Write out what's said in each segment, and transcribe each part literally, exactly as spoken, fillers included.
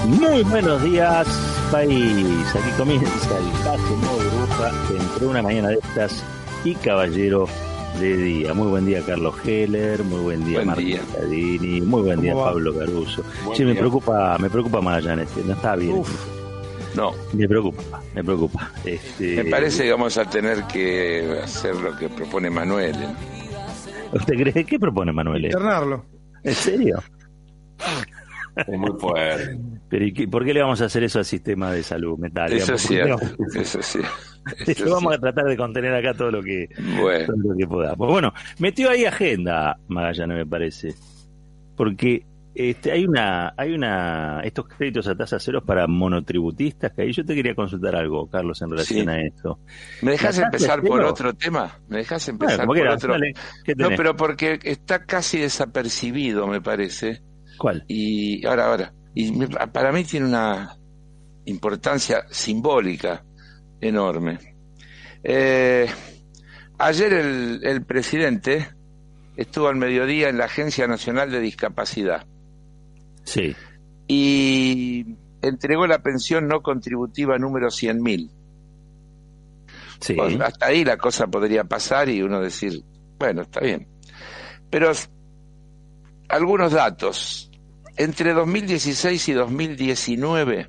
Muy buenos días, país. Aquí comienza el Pase Modo Bruja entre una mañana de estas y Caballero de Día. Muy buen día, Carlos Heller. Muy buen día, Buen Martín día. Cadini. Muy buen día, va? Pablo Caruso. Buen Sí, me día. preocupa, me preocupa Magallanes. No está bien. Uf. No, Me preocupa, me preocupa. Este, me parece que vamos a tener que hacer lo que propone Manuel. ¿eh? ¿Usted cree? ¿Qué propone Manuel? Internarlo. ¿En serio? Es muy fuerte. ¿Pero y qué- por qué le vamos a hacer eso al sistema de salud mental? Eso Digamos, es ¿por qué cierto, no? eso sí. Eso vamos a tratar de contener acá todo lo que, Bueno, todo lo que podamos. Bueno, metió ahí agenda Magallanes, me parece, porque este, hay una, hay una, estos créditos a tasa cero para monotributistas, que ahí yo te quería consultar algo, Carlos, en relación Sí. a esto. ¿me dejas ¿La tasa empezar por cero? otro tema? ¿Me dejas Bueno, empezar como por quieras, otro? dale, ¿qué No, tenés? pero porque está casi desapercibido, me parece. ¿Cuál? Y ahora, ahora. Y me- para mí tiene una importancia simbólica enorme. Eh, ayer el, el presidente estuvo al mediodía en la Agencia Nacional de Discapacidad Sí, y entregó la pensión no contributiva número cien mil. sí. Pues, hasta ahí la cosa podría pasar y uno decir, bueno, está bien. Pero s- algunos datos. Entre dos mil dieciséis y dos mil diecinueve,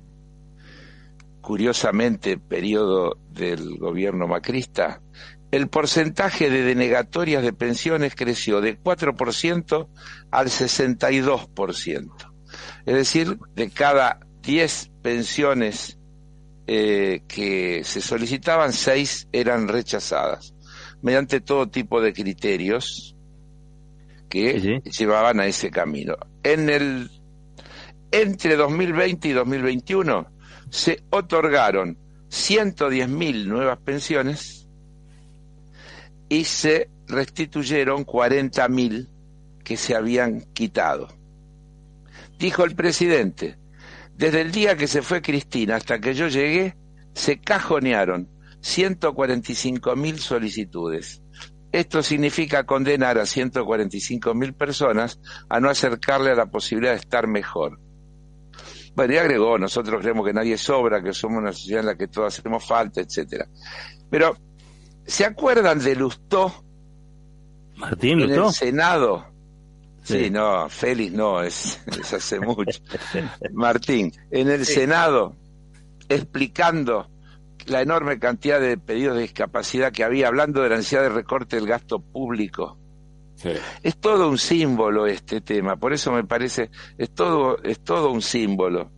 curiosamente, periodo del gobierno macrista, el porcentaje de denegatorias de pensiones creció de cuatro por ciento al sesenta y dos por ciento. Es decir, de cada diez pensiones eh, que se solicitaban, seis eran rechazadas, mediante todo tipo de criterios que Sí, sí. llevaban a ese camino. En el entre dos mil veinte y dos mil veintiuno se otorgaron ciento diez mil nuevas pensiones y se restituyeron cuarenta mil que se habían quitado. Dijo el presidente: desde el día que se fue Cristina hasta que yo llegué, se cajonearon ciento cuarenta y cinco mil solicitudes. Esto significa condenar a ciento cuarenta y cinco mil personas a no acercarle a la posibilidad de estar mejor. Bueno, y agregó: nosotros creemos que nadie sobra, que somos una sociedad en la que todos hacemos falta, etcétera. Pero, ¿se acuerdan de Lustó Martín en Lutó. el Senado? Sí, Sí. no, Félix no, es, es hace mucho. Martín, en el Sí. Senado, explicando la enorme cantidad de pedidos de discapacidad que había, hablando de la necesidad de recorte del gasto público. Sí. Es todo un símbolo este tema, por eso me parece, es todo, es todo un símbolo.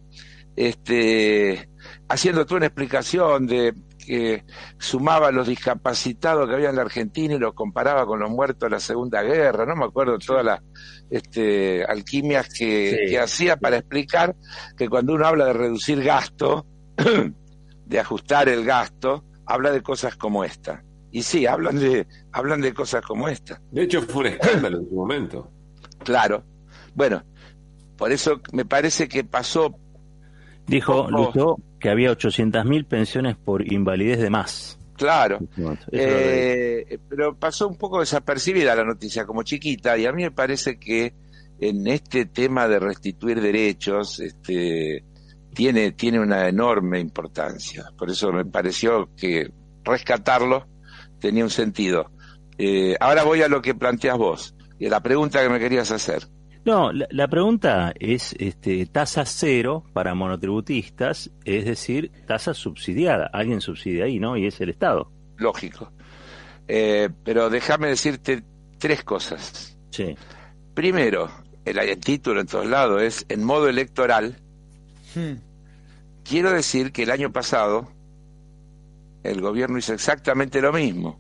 Este, haciendo toda una explicación de que sumaba los discapacitados que había en la Argentina y los comparaba con los muertos de la Segunda Guerra, no me acuerdo todas las este, alquimias que, Sí. que hacía para explicar que cuando uno habla de reducir gasto, de ajustar el gasto, habla de cosas como esta. Y sí, hablan de, hablan de cosas como esta. De hecho, fue un escándalo en su momento. Claro. Bueno, por eso me parece que pasó. Dijo Ojo. Lutó que había ochocientas mil pensiones por invalidez de más. Claro, Eso lo leí. eh, pero pasó un poco desapercibida la noticia, como chiquita, y a mí me parece que en este tema de restituir derechos, este, tiene, tiene una enorme importancia. Por eso me pareció que rescatarlo tenía un sentido. Eh, ahora voy a lo que planteas vos, y a la pregunta que me querías hacer. No, la, la pregunta es este, tasa cero para monotributistas, es decir, tasa subsidiada. Alguien subsidia ahí, ¿no? Y es el Estado. Lógico. Eh, pero déjame decirte tres cosas. Sí. Primero, el, el título en todos lados es en modo electoral. Hmm. Quiero decir que el año pasado el gobierno hizo exactamente lo mismo.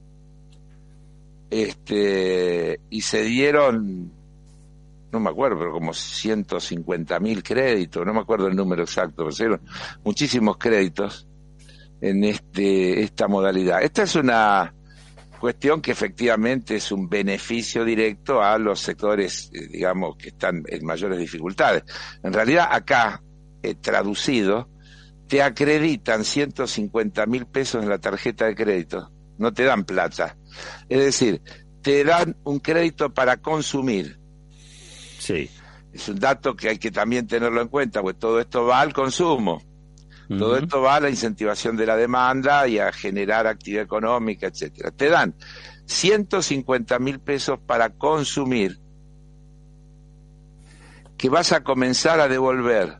Este, y se dieron, no me acuerdo, pero como ciento cincuenta mil créditos, no me acuerdo el número exacto, pero se dieron muchísimos créditos en este esta modalidad. Esta es una cuestión que efectivamente es un beneficio directo a los sectores, eh, digamos, que están en mayores dificultades. En realidad, acá, eh, traducido, te acreditan ciento cincuenta mil pesos en la tarjeta de crédito, no te dan plata. Es decir, te dan un crédito para consumir. Sí. Es un dato que hay que también tenerlo en cuenta, porque todo esto va al consumo. Uh-huh. Todo esto va a la incentivación de la demanda y a generar actividad económica, etcétera. Te dan ciento cincuenta mil pesos para consumir, que vas a comenzar a devolver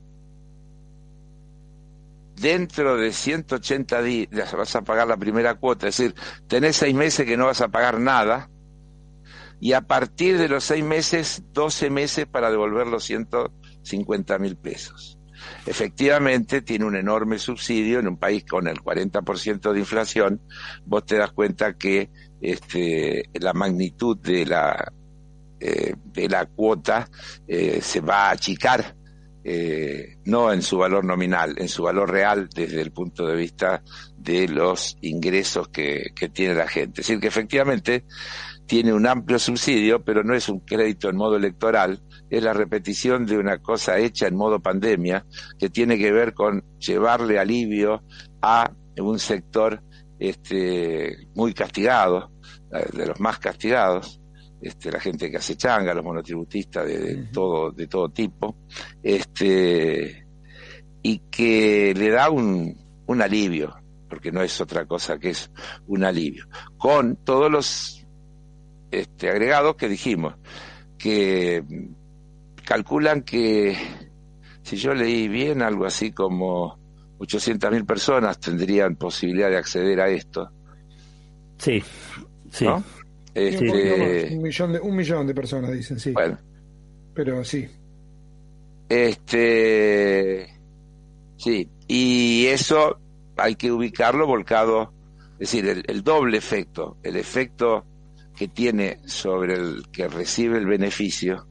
dentro de ciento ochenta días, vas a pagar la primera cuota, es decir, tenés seis meses que no vas a pagar nada, y a partir de los seis meses, doce meses para devolver los ciento cincuenta mil pesos. Efectivamente, tiene un enorme subsidio en un país con el cuarenta por ciento de inflación. Vos te das cuenta que este, la magnitud de la, eh, de la cuota eh, se va a achicar. Eh, no en su valor nominal, en su valor real desde el punto de vista de los ingresos que, que tiene la gente. Es decir, que efectivamente tiene un amplio subsidio, pero no es un crédito en modo electoral, es la repetición de una cosa hecha en modo pandemia, que tiene que ver con llevarle alivio a un sector este, muy castigado, de los más castigados, Este, la gente que hace changa, los monotributistas de, de todo de todo tipo, este y que le da un, un alivio, porque no es otra cosa que es un alivio, con todos los este, agregados que dijimos, que calculan que, si yo leí bien, algo así como ochocientas mil personas tendrían posibilidad de acceder a esto. Sí, sí. ¿No? Este... Un, un, millón de, un millón de personas dicen, sí. Bueno. Pero sí. Este, sí, y eso hay que ubicarlo volcado, es decir, el, el doble efecto, el efecto que tiene sobre el que recibe el beneficio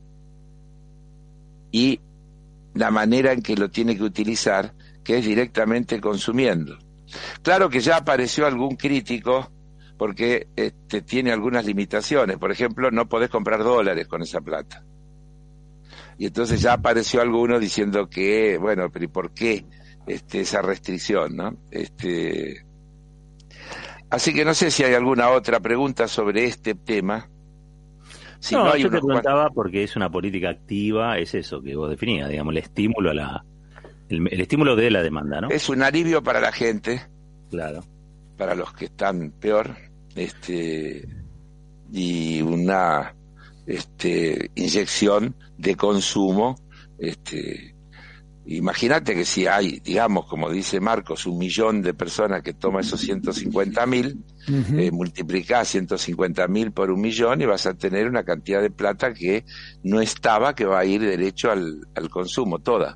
y la manera en que lo tiene que utilizar, que es directamente consumiendo. Claro que ya apareció algún crítico porque este, tiene algunas limitaciones. Por ejemplo, no podés comprar dólares con esa plata. Y entonces ya apareció alguno diciendo que, bueno, pero ¿y por qué este, esa restricción, no? Este, así que no sé si hay alguna otra pregunta sobre este tema. Si no, no hay yo te unos preguntaba cuantos... porque es una política activa, es eso que vos definías, digamos, el estímulo a la, el, el estímulo de la demanda, ¿no? Es un alivio para la gente. Claro. Para los que están peor. Este y una este inyección de consumo. Este imagínate que si hay, digamos, como dice Marcos, un millón de personas que toman esos ciento cincuenta mil, uh-huh. eh, multiplicás ciento cincuenta mil por un millón y vas a tener una cantidad de plata que no estaba, que va a ir derecho al, al consumo toda.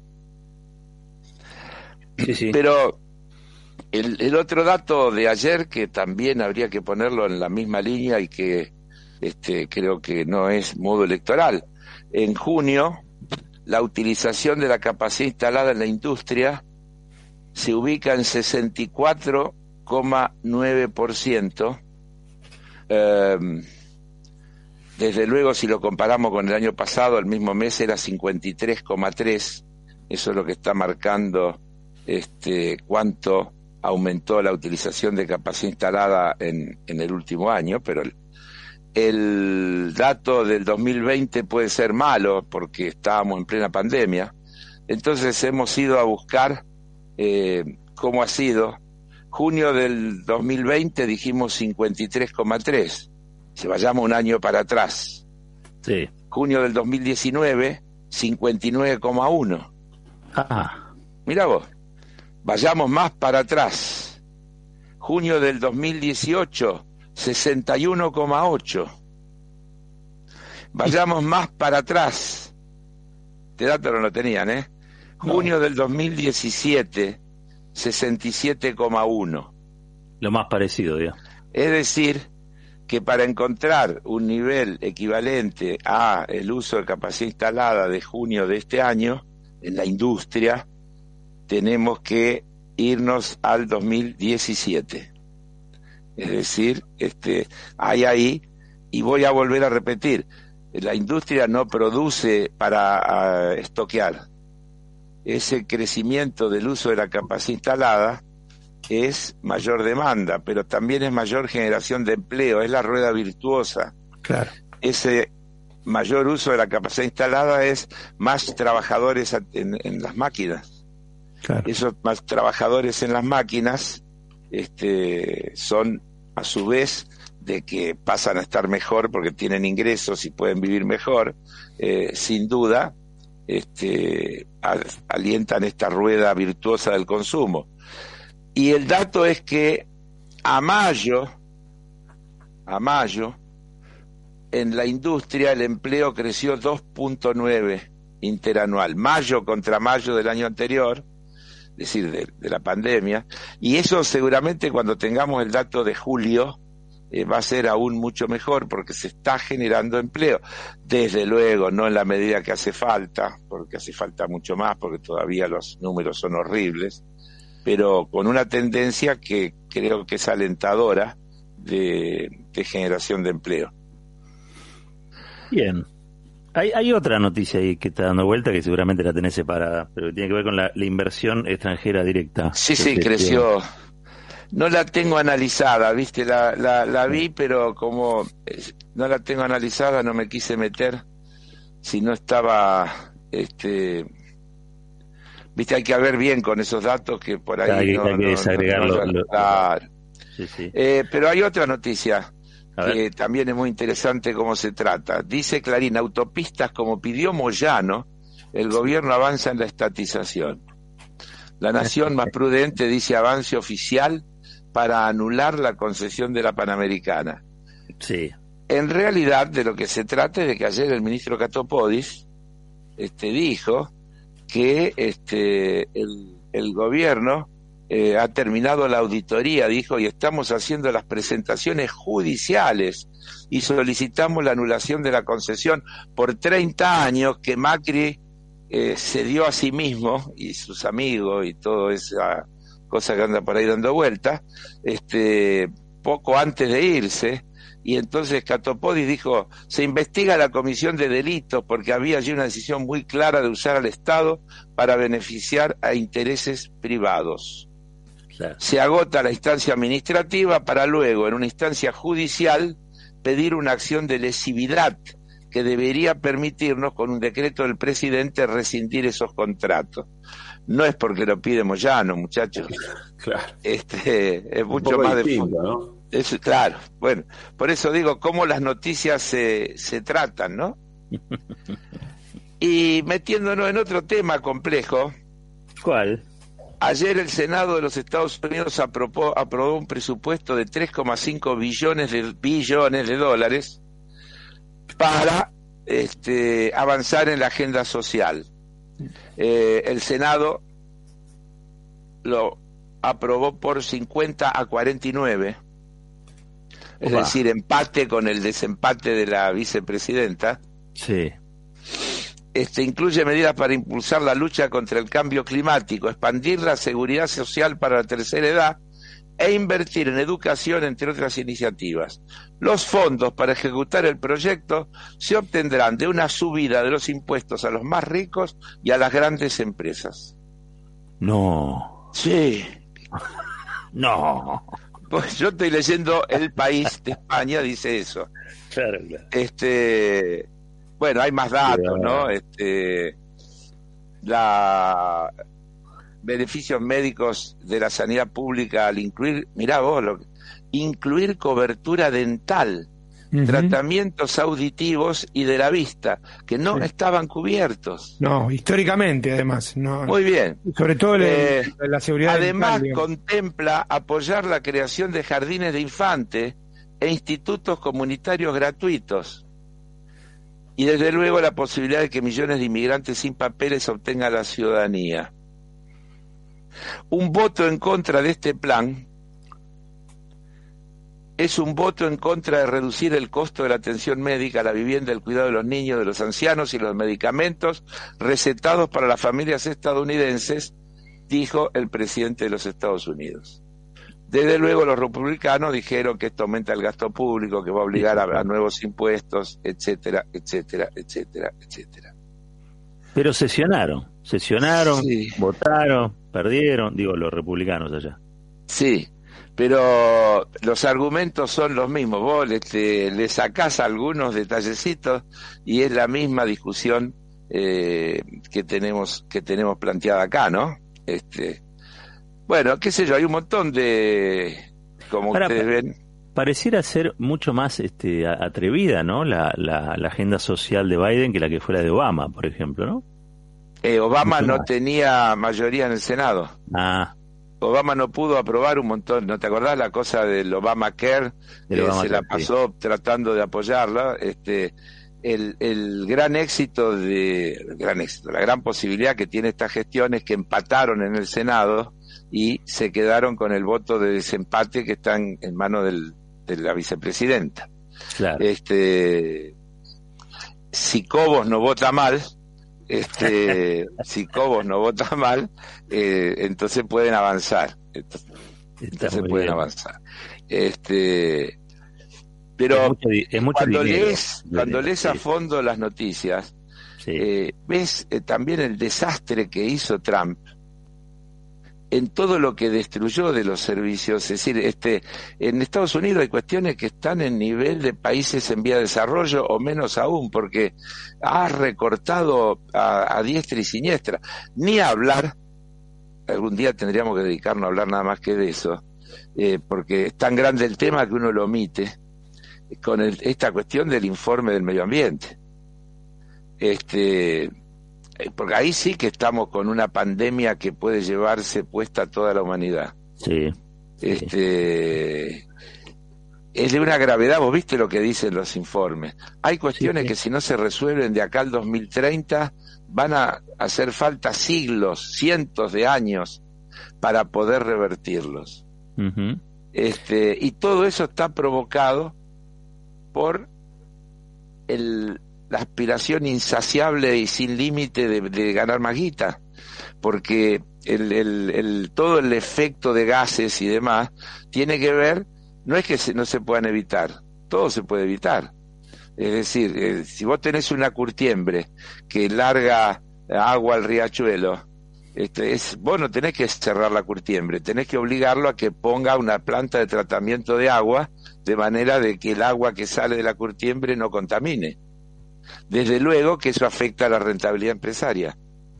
Sí, sí. Pero El, el otro dato de ayer, que también habría que ponerlo en la misma línea y que este, creo que no es modo electoral. En junio, la utilización de la capacidad instalada en la industria se ubica en sesenta y cuatro coma nueve por ciento. Eh, desde luego, si lo comparamos con el año pasado, el mismo mes era cincuenta y tres coma tres por ciento. Eso es lo que está marcando este cuánto aumentó la utilización de capacidad instalada en, en el último año, pero el, el dato del dos mil veinte puede ser malo porque estábamos en plena pandemia. Entonces hemos ido a buscar eh, cómo ha sido. Junio del dos mil veinte dijimos cincuenta y tres coma tres. Si vayamos un año para atrás. Sí. Junio del dos mil diecinueve, cincuenta y nueve coma uno. Ah. Mira vos. Vayamos más para atrás. Junio del dos mil dieciocho, sesenta y uno coma ocho. Vayamos más para atrás. Este dato no lo tenían, ¿eh? Junio no. del dos mil diecisiete, sesenta y siete coma uno. Lo más parecido, digamos. Es decir, que para encontrar un nivel equivalente a el uso de capacidad instalada de junio de este año en la industria, tenemos que irnos al dos mil diecisiete. Es decir, este, hay ahí, y voy a volver a repetir, la industria no produce para uh, estoquear. Ese crecimiento del uso de la capacidad instalada es mayor demanda, pero también es mayor generación de empleo, es la rueda virtuosa. Claro. Ese mayor uso de la capacidad instalada es más trabajadores en, en las máquinas. Claro. Esos más trabajadores en las máquinas este, son a su vez de que pasan a estar mejor porque tienen ingresos y pueden vivir mejor, eh, sin duda este, al, alientan esta rueda virtuosa del consumo. Y el dato es que a mayo, a mayo, en la industria el empleo creció dos punto nueve interanual, mayo contra mayo del año anterior, es decir, de, de la pandemia, y eso seguramente cuando tengamos el dato de julio eh, va a ser aún mucho mejor porque se está generando empleo. Desde luego, no en la medida que hace falta, porque hace falta mucho más, porque todavía los números son horribles, pero con una tendencia que creo que es alentadora de, de generación de empleo. Bien. Hay, hay otra noticia ahí que está dando vuelta que seguramente la tenés separada, pero que tiene que ver con la, la inversión extranjera directa. Sí, sí, creció. No la tengo analizada, viste, la, la, la vi, pero como no la tengo analizada no me quise meter si no estaba, este, viste, hay que ver bien con esos datos que por ahí hay, no, hay que no, desagregarlo. no, no, no, claro. Sí, sí. Eh, pero hay otra noticia que también es muy interesante cómo se trata. Dice Clarín, autopistas como pidió Moyano, el gobierno avanza en la estatización. La Nación más prudente dice avance oficial para anular la concesión de la Panamericana. Sí. En realidad de lo que se trata es de que ayer el ministro Catopodis este, dijo que este, el, el gobierno Eh, ha terminado la auditoría, dijo, y estamos haciendo las presentaciones judiciales y solicitamos la anulación de la concesión por treinta años que Macri eh, se dio a sí mismo y sus amigos y toda esa cosa que anda por ahí dando vueltas, este, poco antes de irse. Y entonces Catopodis dijo, se investiga la comisión de delitos porque había allí una decisión muy clara de usar al Estado para beneficiar a intereses privados. Claro. Se agota la instancia administrativa para luego, en una instancia judicial, pedir una acción de lesividad que debería permitirnos, con un decreto del presidente, rescindir esos contratos. No es porque lo pide Moyano, muchachos. Claro. Este, es mucho más distinto, de... ¿no? Es, claro, bueno, por eso digo, cómo las noticias se, se tratan, ¿no? Y metiéndonos en otro tema complejo. ¿Cuál? Ayer el Senado de los Estados Unidos aprobó, aprobó un presupuesto de tres coma cinco billones de billones de dólares para este, avanzar en la agenda social. Eh, el Senado lo aprobó por cincuenta a cuarenta y nueve, es Opa. decir, empate con el desempate de la vicepresidenta. Sí. Este, incluye medidas para impulsar la lucha contra el cambio climático, expandir la seguridad social para la tercera edad e invertir en educación, entre otras iniciativas. Los fondos para ejecutar el proyecto se obtendrán de una subida de los impuestos a los más ricos y a las grandes empresas. No. Sí. No. Pues yo estoy leyendo El País de España, dice eso. Claro, claro. Este... Bueno, hay más datos, ¿no? Este, la beneficios médicos de la sanidad pública al incluir, mirá vos, lo, incluir cobertura dental, uh-huh. tratamientos auditivos y de la vista, que no sí. estaban cubiertos. No, históricamente además. No. Muy bien. Sobre todo eh, la, la seguridad además dental. Contempla apoyar la creación de jardines de infantes e institutos comunitarios gratuitos. Y desde luego la posibilidad de que millones de inmigrantes sin papeles obtengan la ciudadanía. Un voto en contra de este plan es un voto en contra de reducir el costo de la atención médica, la vivienda, el cuidado de los niños, de los ancianos y los medicamentos recetados para las familias estadounidenses, dijo el presidente de los Estados Unidos. Desde luego los republicanos dijeron que esto aumenta el gasto público, que va a obligar a, a nuevos impuestos, etcétera, etcétera, etcétera, etcétera. Pero sesionaron, sesionaron, sí. votaron, perdieron, digo, los republicanos allá. Sí, pero los argumentos son los mismos. Vos le, te, le sacás algunos detallecitos y es la misma discusión eh, que tenemos que tenemos planteada acá, ¿no? Este, bueno, qué sé yo, hay un montón de, como Ahora, ustedes ven. Pareciera ser mucho más este, atrevida, ¿no? La, la, la agenda social de Biden que la que fuera de Obama, por ejemplo, ¿no? Eh, Obama mucho no más. tenía mayoría en el Senado. Ah, Obama no pudo aprobar un montón, ¿no te acordás la cosa del Obamacare? Del Eh, Obamacare, se la pasó sí. tratando de apoyarla. Este, el, el gran éxito de, el gran éxito, la gran posibilidad que tiene esta gestión es que empataron en el Senado y se quedaron con el voto de desempate que está en, en manos del, de la vicepresidenta. claro. Este, si Cobos no vota mal, este si Cobos no vota mal, eh, entonces pueden avanzar. Entonces, entonces pueden bien. avanzar. Este, pero es mucho, es mucho cuando dinero, lees, cuando lees sí. a fondo las noticias, sí. eh, ves eh, también el desastre que hizo Trump en todo lo que destruyó de los servicios. Es decir, este, en Estados Unidos hay cuestiones que están en nivel de países en vía de desarrollo o menos aún, porque ha recortado a, a diestra y siniestra. Ni hablar, algún día tendríamos que dedicarnos a hablar nada más que de eso, eh, porque es tan grande el tema que uno lo omite, con el, esta cuestión del informe del medio ambiente. Este... porque ahí sí que estamos con una pandemia que puede llevarse puesta a toda la humanidad. Sí, sí. Este, es de una gravedad, vos viste lo que dicen los informes. Hay cuestiones sí, sí. que si no se resuelven de acá al dos mil treinta van a hacer falta siglos, cientos de años para poder revertirlos. Uh-huh. Este, y todo eso está provocado por el la aspiración insaciable y sin límite de, de ganar más guita, porque el, el, el, todo el efecto de gases y demás tiene que ver, no es que se, no se puedan evitar, todo se puede evitar. Es decir, eh, si vos tenés una curtiembre que larga agua al riachuelo, este, es, vos no tenés que cerrar la curtiembre, tenés que obligarlo a que ponga una planta de tratamiento de agua, de manera de que el agua que sale de la curtiembre no contamine. Desde luego que eso afecta a la rentabilidad empresaria.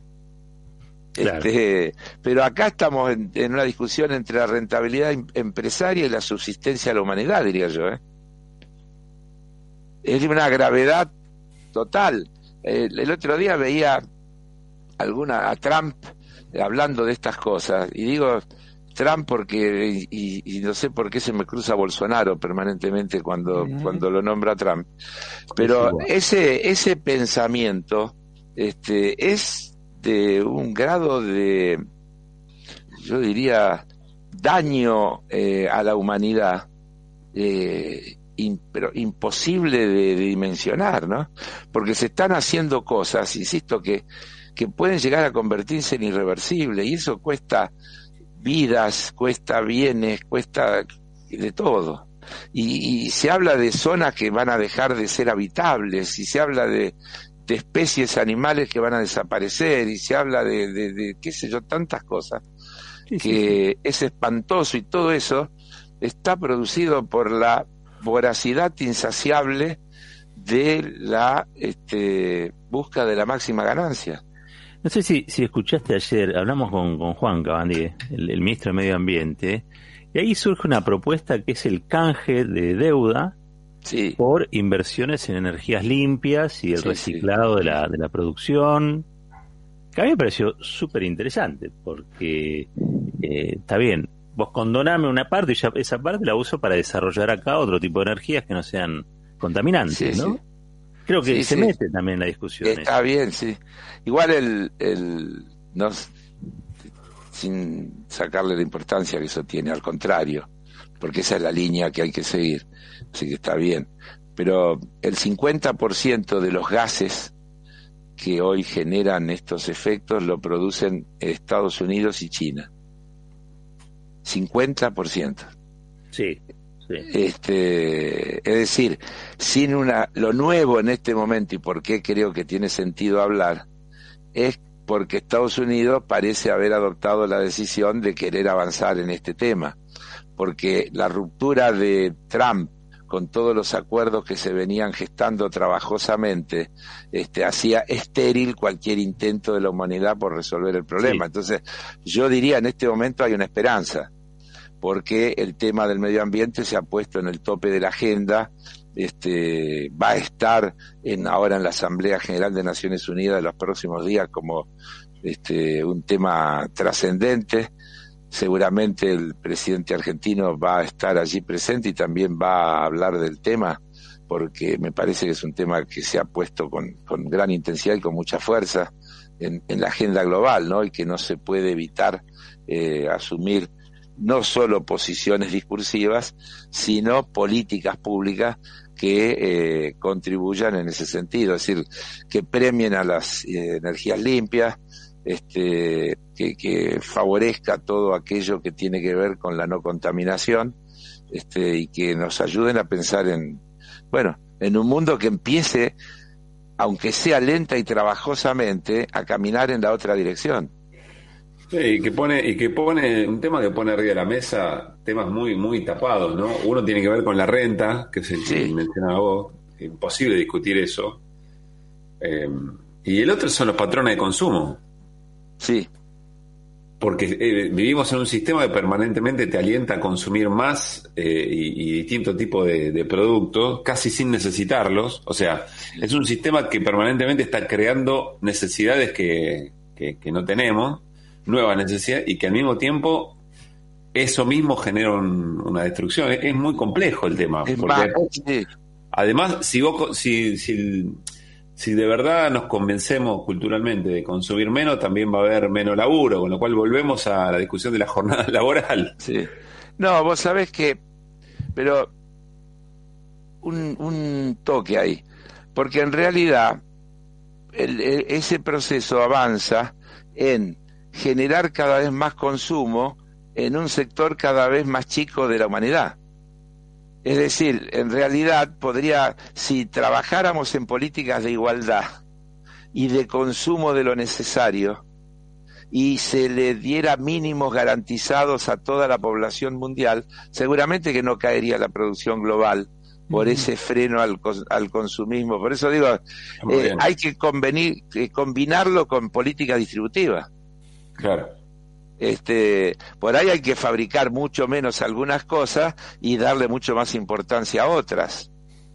Claro. Este, pero acá estamos en, en una discusión entre la rentabilidad em, empresaria y la subsistencia de la humanidad, diría yo. ¿eh? Es de una gravedad total. El, el otro día veía alguna a Trump hablando de estas cosas, y digo Trump porque, y, y no sé por qué se me cruza Bolsonaro permanentemente cuando, uh-huh. cuando lo nombra Trump, pero ese, ese pensamiento este, es de un grado de, yo diría, daño eh, a la humanidad, eh, in, pero imposible de, de dimensionar, ¿no? Porque se están haciendo cosas, insisto, que, que pueden llegar a convertirse en irreversibles, y eso cuesta vidas, cuesta bienes, cuesta de todo. Y, y se habla de zonas que van a dejar de ser habitables, y se habla de, de especies animales que van a desaparecer, y se habla de, de, de qué sé yo, tantas cosas, sí, que sí, sí. es espantoso, y todo eso está producido por la voracidad insaciable de la este, busca de la máxima ganancia. No sé si, si escuchaste ayer, hablamos con, con Juan Cabandí, el, el ministro de Medio Ambiente, y ahí surge una propuesta que es el canje de deuda sí. por inversiones en energías limpias y el sí, reciclado sí. de la de la producción, que a mí me pareció súper interesante, porque eh, está bien, vos condoname una parte y ya esa parte la uso para desarrollar acá otro tipo de energías que no sean contaminantes, sí, ¿no? Sí. Creo que sí, se sí. mete también en la discusión. Está eso. Bien, sí. Igual el, el no, sin sacarle la importancia que eso tiene, al contrario, porque esa es la línea que hay que seguir, así que está bien. Pero el cincuenta por ciento de los gases que hoy generan estos efectos lo producen Estados Unidos y China. cincuenta por ciento. Sí. Sí. Este, es decir, sin una, lo nuevo en este momento, y por qué creo que tiene sentido hablar, es porque Estados Unidos parece haber adoptado la decisión de querer avanzar en este tema, porque la ruptura de Trump con todos los acuerdos que se venían gestando trabajosamente, este, hacía estéril cualquier intento de la humanidad por resolver el problema. Sí. Entonces, yo diría, en este momento hay una esperanza, porque el tema del medio ambiente se ha puesto en el tope de la agenda, este, va a estar en, ahora en la Asamblea General de Naciones Unidas de los próximos días como este, un tema trascendente. Seguramente el presidente argentino va a estar allí presente y también va a hablar del tema, porque me parece que es un tema que se ha puesto con, con gran intensidad y con mucha fuerza en, en la agenda global, ¿no? Y que no se puede evitar eh, asumir no solo posiciones discursivas, sino políticas públicas que eh, contribuyan en ese sentido, es decir, que premien a las eh, energías limpias, este que, que favorezca todo aquello que tiene que ver con la no contaminación, este y que nos ayuden a pensar en, bueno, en un mundo que empiece, aunque sea lenta y trabajosamente, a caminar en la otra dirección. Sí, y que pone, y que pone un tema que pone arriba de la mesa temas muy, muy tapados, ¿no? Uno tiene que ver con la renta, que es el que sí. mencionaba vos, imposible discutir eso. Eh, y el otro son los patrones de consumo. Sí. Porque eh, vivimos en un sistema que permanentemente te alienta a consumir más eh, y, y distintos tipos de, de productos, casi sin necesitarlos. O sea, es un sistema que permanentemente está creando necesidades que, que, que no tenemos, nuevas necesidades, y que al mismo tiempo eso mismo genera un, una destrucción. Es, es muy complejo el tema. Es porque más, sí. Además, si vos, si, si, si de verdad nos convencemos culturalmente de consumir menos, también va a haber menos laburo, con lo cual volvemos a la discusión de la jornada laboral. Sí. No, vos sabés que, pero un, un toque ahí, porque en realidad el, el, ese proceso avanza en generar cada vez más consumo en un sector cada vez más chico de la humanidad. Es decir, en realidad podría, si trabajáramos en políticas de igualdad y de consumo de lo necesario y se le diera mínimos garantizados a toda la población mundial, seguramente que no caería la producción global por ese freno al, al consumismo. Por eso digo, eh, hay que convenir, eh, combinarlo con política distributiva. Claro. Este, por ahí hay que fabricar mucho menos algunas cosas y darle mucho más importancia a otras.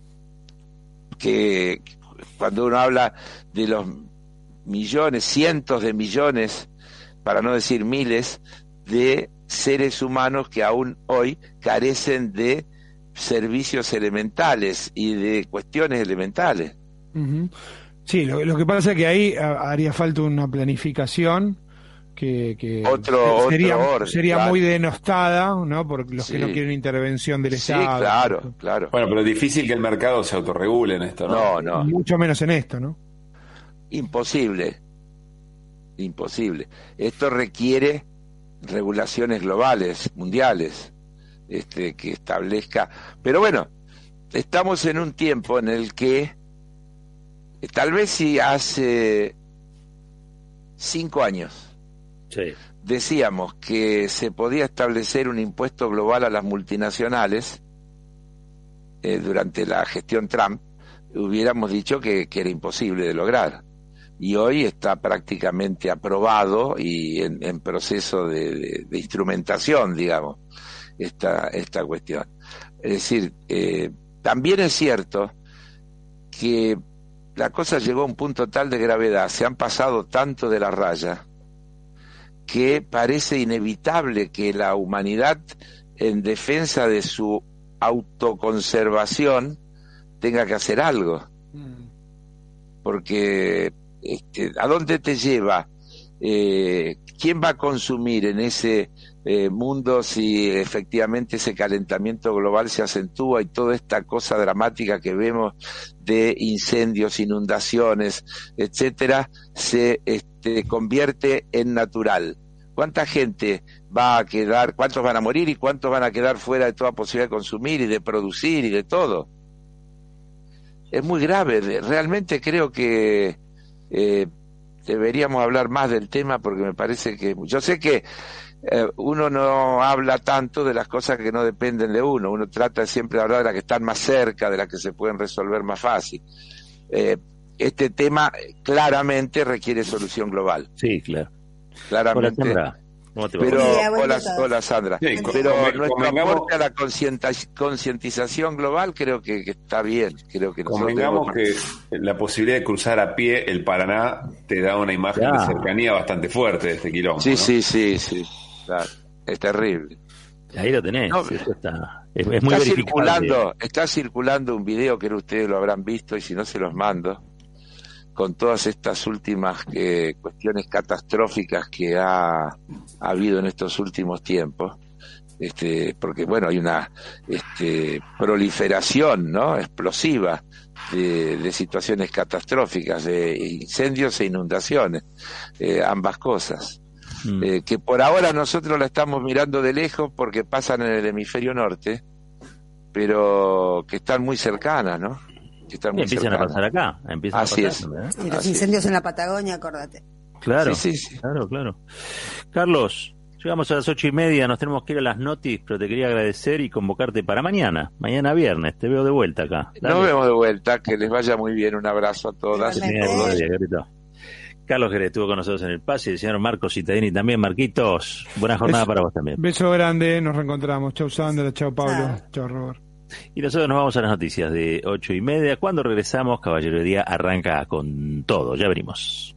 Que cuando uno habla de los millones, cientos de millones, para no decir miles, de seres humanos que aún hoy carecen de servicios elementales y de cuestiones elementales. Uh-huh. Sí, lo, lo que pasa es que ahí haría falta una planificación que, que otro, sería, otro orden, sería claro. muy denostada, ¿no? Por los sí. que no quieren intervención del sí, Estado. claro, claro. Bueno, pero es difícil que el mercado se autorregule en esto, ¿no? No, no. Mucho menos en esto, ¿no? Imposible. Imposible. Esto requiere regulaciones globales, mundiales, este, que establezca. Pero bueno, estamos en un tiempo en el que tal vez si hace cinco años sí. decíamos que se podía establecer un impuesto global a las multinacionales eh, durante la gestión Trump, hubiéramos dicho que, que era imposible de lograr. Y hoy está prácticamente aprobado y en, en proceso de, de, de instrumentación, digamos, esta, esta cuestión. Es decir, eh, también es cierto que la cosa llegó a un punto tal de gravedad, se han pasado tanto de la raya, que parece inevitable que la humanidad, en defensa de su autoconservación, tenga que hacer algo. Porque este, ¿a dónde te lleva? Eh, ¿Quién va a consumir en ese eh, mundo si efectivamente ese calentamiento global se acentúa y toda esta cosa dramática que vemos de incendios, inundaciones, etcétera, se este, convierte en natural? ¿Cuánta gente va a quedar, cuántos van a morir y cuántos van a quedar fuera de toda posibilidad de consumir y de producir y de todo? Es muy grave. Realmente creo que eh, deberíamos hablar más del tema porque me parece que, yo sé que eh, uno no habla tanto de las cosas que no dependen de uno, uno trata siempre de hablar de las que están más cerca, de las que se pueden resolver más fácil. Eh, este tema claramente requiere solución global. Sí, claro. Claramente. Hola, Sandra. ¿Cómo te va? Pero, Sí, hola, hola Sandra. Sí, pero come- nuestro convengamos- aporte a la concienta- concientización global creo que, que está bien. Creo que nosotros Convengamos tenemos- que la posibilidad de cruzar a pie el Paraná te da una imagen Claro. de cercanía bastante fuerte de este quilombo. Sí, ¿no? sí, sí, sí. Claro, es terrible. Ahí lo tenés. No, Eso está, es, es muy Está verificable. circulando, está circulando un video que ustedes lo habrán visto y si no se los mando, con todas estas últimas eh, cuestiones catastróficas que ha, ha habido en estos últimos tiempos. Este, porque bueno, hay una este, proliferación, ¿no? explosiva de, de situaciones catastróficas, de incendios e inundaciones, eh, ambas cosas. Mm. Eh, que por ahora nosotros la estamos mirando de lejos porque pasan en el hemisferio norte, pero que están muy cercanas, ¿no? Que están Y muy empiezan a cercanas. pasar acá. Empiezan Así a es. pasar, ¿eh? Y los Así incendios en la Patagonia, acordate. Claro, Sí, sí, sí. claro, claro. Carlos, llegamos a las ocho y media, nos tenemos que ir a las notis, pero te quería agradecer y convocarte para mañana, mañana viernes, te veo de vuelta acá. Dale. Nos vemos de vuelta, que les vaya muy bien, un abrazo a todas y Igualmente. Bien, todos. buen día, Carlito. Carlos Jerez estuvo con nosotros en el pase, el señor Marcos Citadini también. Marquitos, buena jornada Beso- para vos también. Beso grande, nos reencontramos. Chau Sandra, chau Pablo, Chao. chau Robert. Y nosotros nos vamos a las noticias de ocho y media. Cuando regresamos, Caballería arranca con todo. Ya venimos.